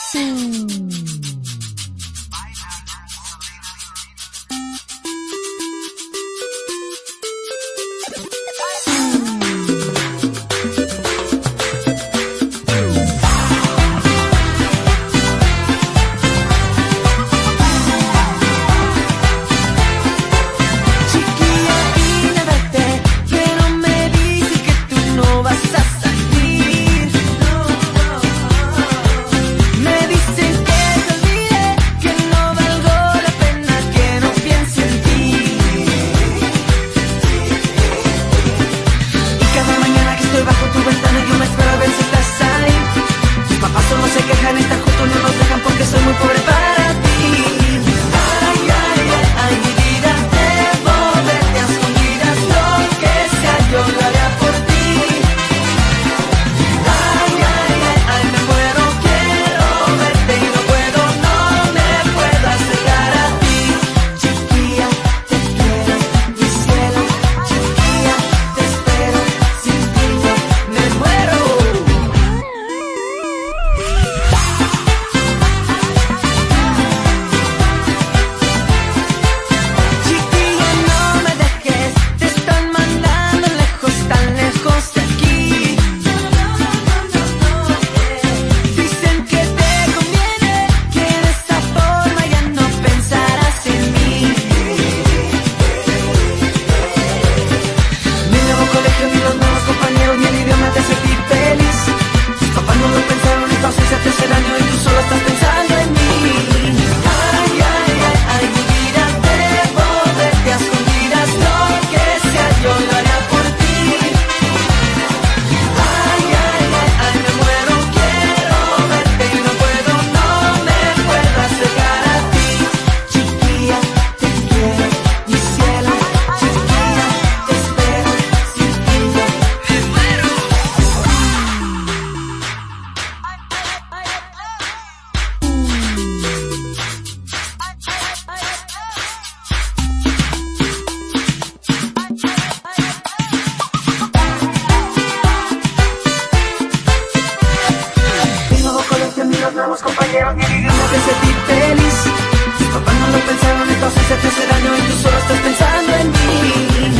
Nuevos compañeros, mi idioma te hace ti feliz. Tus papás no lo pensaron, entonces se te hace daño y tú solo estás pensando en mí.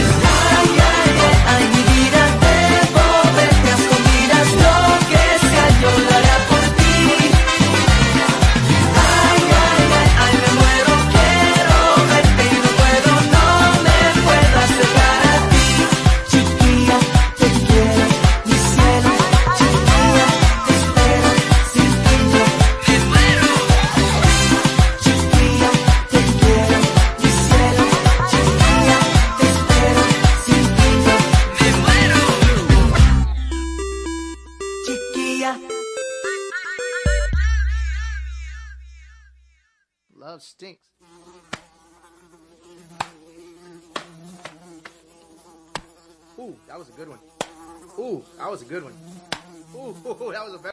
Ay, ay, ay, ay, mi vida, debo verte a escondidas, lo que sea yo lo haré por ti. Ay, ay, ay, ay, me muero, quiero verte y no puedo, no me puedo acercar a ti. Chiquilla, te quiero, mi cielo, chiquilla, te espero, sin ti no me muero. Chiquilla, te quiero, mi cielo, chiquilla, te espero, sin ti no me muero. Chiquilla. Love stinks. Ooh, that was a good one. Ooh, that was a good one. Ooh, that was a very